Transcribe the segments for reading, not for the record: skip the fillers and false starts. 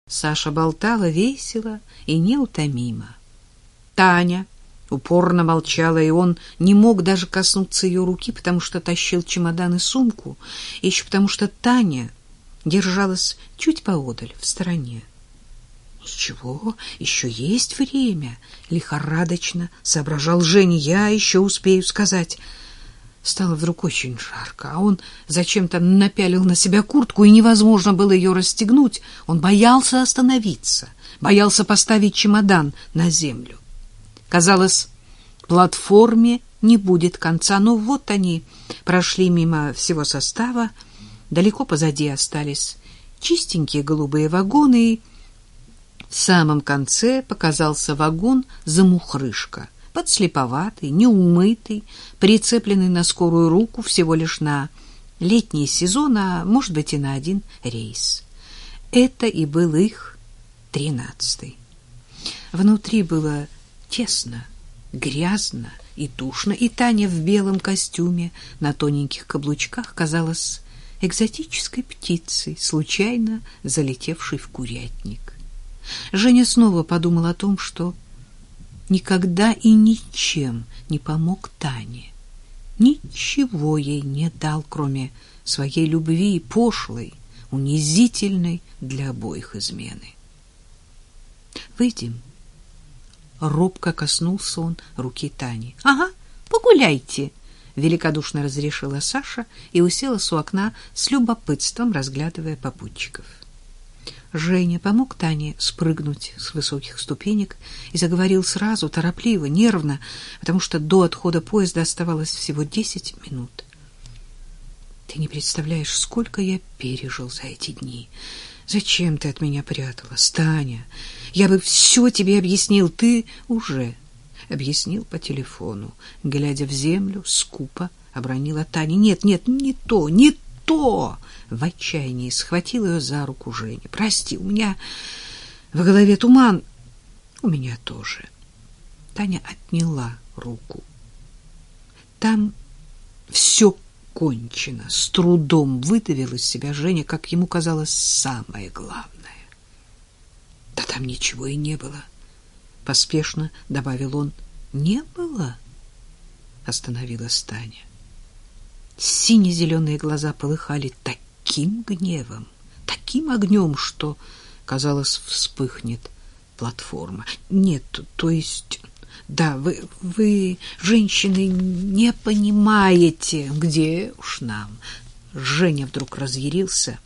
Саша болтала весело и неутомимо. Таня упорно молчала, и он не мог даже коснуться ее руки, потому что тащил чемодан и сумку, и еще потому что Таня держалась чуть поодаль, в стороне. «Ничего, еще есть время», — лихорадочно соображал Женя. «Я еще успею сказать». Стало вдруг очень жарко, а он зачем-то напялил на себя куртку, и невозможно было ее расстегнуть. Он боялся остановиться, боялся поставить чемодан на землю. Казалось, платформе не будет конца. Но вот они прошли мимо всего состава. Далеко позади остались чистенькие голубые вагоны, и в самом конце показался вагон-замухрышка, подслеповатый, неумытый, прицепленный на скорую руку всего лишь на летний сезон, а может быть и на один рейс. Это и был их 13-й. Внутри было тесно, грязно и душно, и Таня в белом костюме на тоненьких каблучках казалась экзотической птицей, случайно залетевшей в курятник. Женя снова подумал о том, что никогда и ничем не помог Тане. Ничего ей не дал, кроме своей любви, пошлой, унизительной для обоих измены. «Выйдем». Робко коснулся он руки Тани. «Ага, погуляйте», — великодушно разрешила Саша и уселась у окна с любопытством, разглядывая попутчиков. Женя помог Тане спрыгнуть с высоких ступенек и заговорил сразу, торопливо, нервно, потому что до отхода поезда оставалось всего 10 минут. «Ты не представляешь, сколько я пережил за эти дни. Зачем ты от меня пряталась, Таня? Я бы все тебе объяснил. Ты уже объяснил по телефону». Глядя в землю, скупо обронила Таня. «Нет, не то, не то!» В отчаянии схватил ее за руку Женя. «Прости, у меня в голове туман». «У меня тоже». Таня отняла руку. «Там все кончено», — с трудом выдавил из себя Женя, как ему казалось, самое главное. «Да там ничего и не было», — поспешно добавил он. «Не было?» — остановилась Таня. Сине-зеленые глаза полыхали таким гневом, таким огнем, что, казалось, вспыхнет платформа. «Нет, то есть... Да, вы, женщины, не понимаете, где уж нам». Женя вдруг разъярился.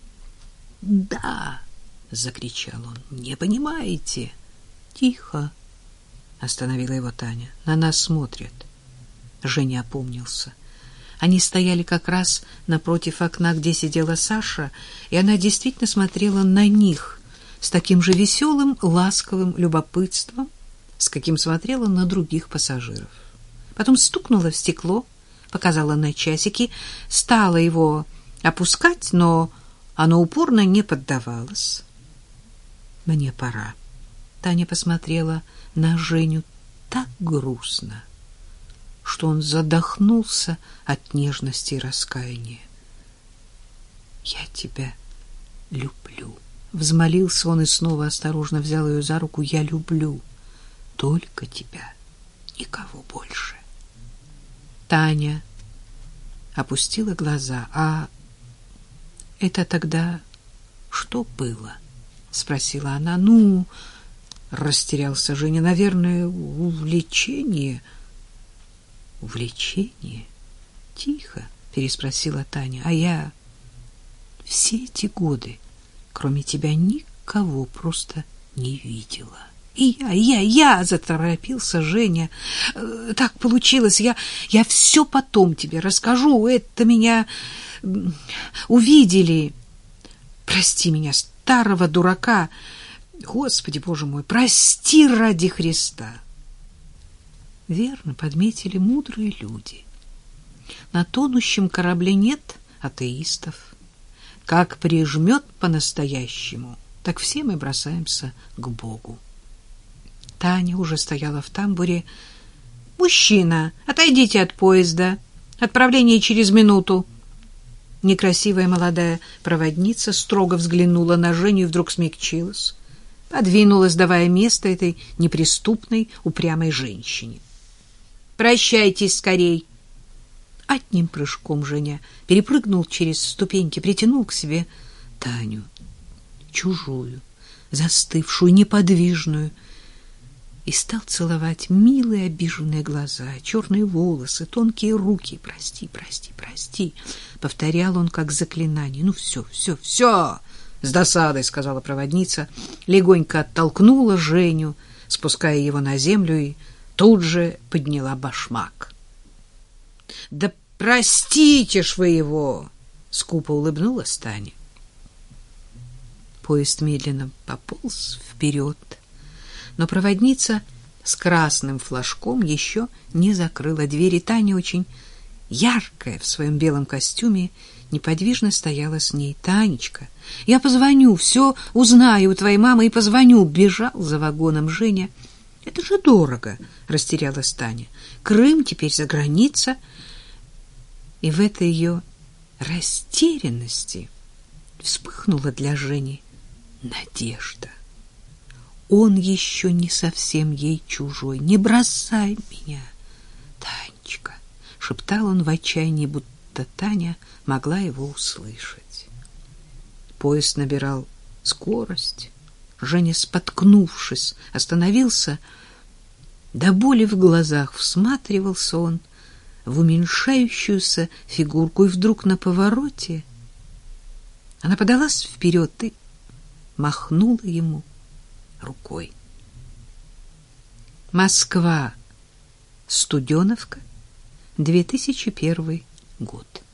«Да!» — закричал он. «Не понимаете?» «Тихо!» — остановила его Таня. «На нас смотрят». Женя опомнился. Они стояли как раз напротив окна, где сидела Саша, и она действительно смотрела на них с таким же веселым, ласковым любопытством, с каким смотрела на других пассажиров. Потом стукнула в стекло, показала на часики, стала его опускать, но оно упорно не поддавалось. «Мне пора». Таня посмотрела на Женю так грустно, что он задохнулся от нежности и раскаяния. «Я тебя люблю», — взмолился он и снова осторожно взял ее за руку. «Я люблю только тебя, никого больше». Таня опустила глаза. «А это тогда что было?» — спросила она. «Ну, — растерялся Женя, — наверное, увлечение». «Увлечение?» — тихо переспросила Таня. «А я все эти годы, кроме тебя, никого просто не видела». Я, заторопился Женя. «Так получилось, я все потом тебе расскажу. Это меня увидели. Прости меня, старого дурака. Господи, Боже мой, прости ради Христа». Верно подметили мудрые люди. На тонущем корабле нет атеистов. Как прижмет по-настоящему, так все мы бросаемся к Богу. Таня уже стояла в тамбуре. «Мужчина, отойдите от поезда. Отправление через минуту». Некрасивая молодая проводница строго взглянула на Женю и вдруг смягчилась, подвинулась, давая место этой неприступной, упрямой женщине. «Прощайтесь скорей!» Одним прыжком Женя перепрыгнул через ступеньки, притянул к себе Таню, чужую, застывшую, неподвижную, и стал целовать милые обиженные глаза, черные волосы, тонкие руки. «Прости, прости, прости», — повторял он как заклинание. «Ну все, все, все!» — с досадой сказала проводница, легонько оттолкнула Женю, спуская его на землю, и тут же подняла башмак. «Да простите ж вы его!» — скупо улыбнулась Таня. Поезд медленно пополз вперед, но проводница с красным флажком еще не закрыла двери. Таня, очень яркая в своем белом костюме, неподвижно стояла с ней. «Танечка, я позвоню, все узнаю у твоей мамы и позвоню». Бежал за вагоном Женя. «Это же дорого», — растерялась Таня. «Крым теперь за граница». И в этой ее растерянности вспыхнула для Жени надежда. Он еще не совсем ей чужой. «Не бросай меня, Танечка», — шептал он в отчаянии, будто Таня могла его услышать. Поезд набирал скорость. Женя, споткнувшись, остановился. До боли в глазах всматривался он в уменьшающуюся фигурку, и вдруг на повороте она подалась вперед и махнула ему рукой. Москва, Студеновка, 2001 год.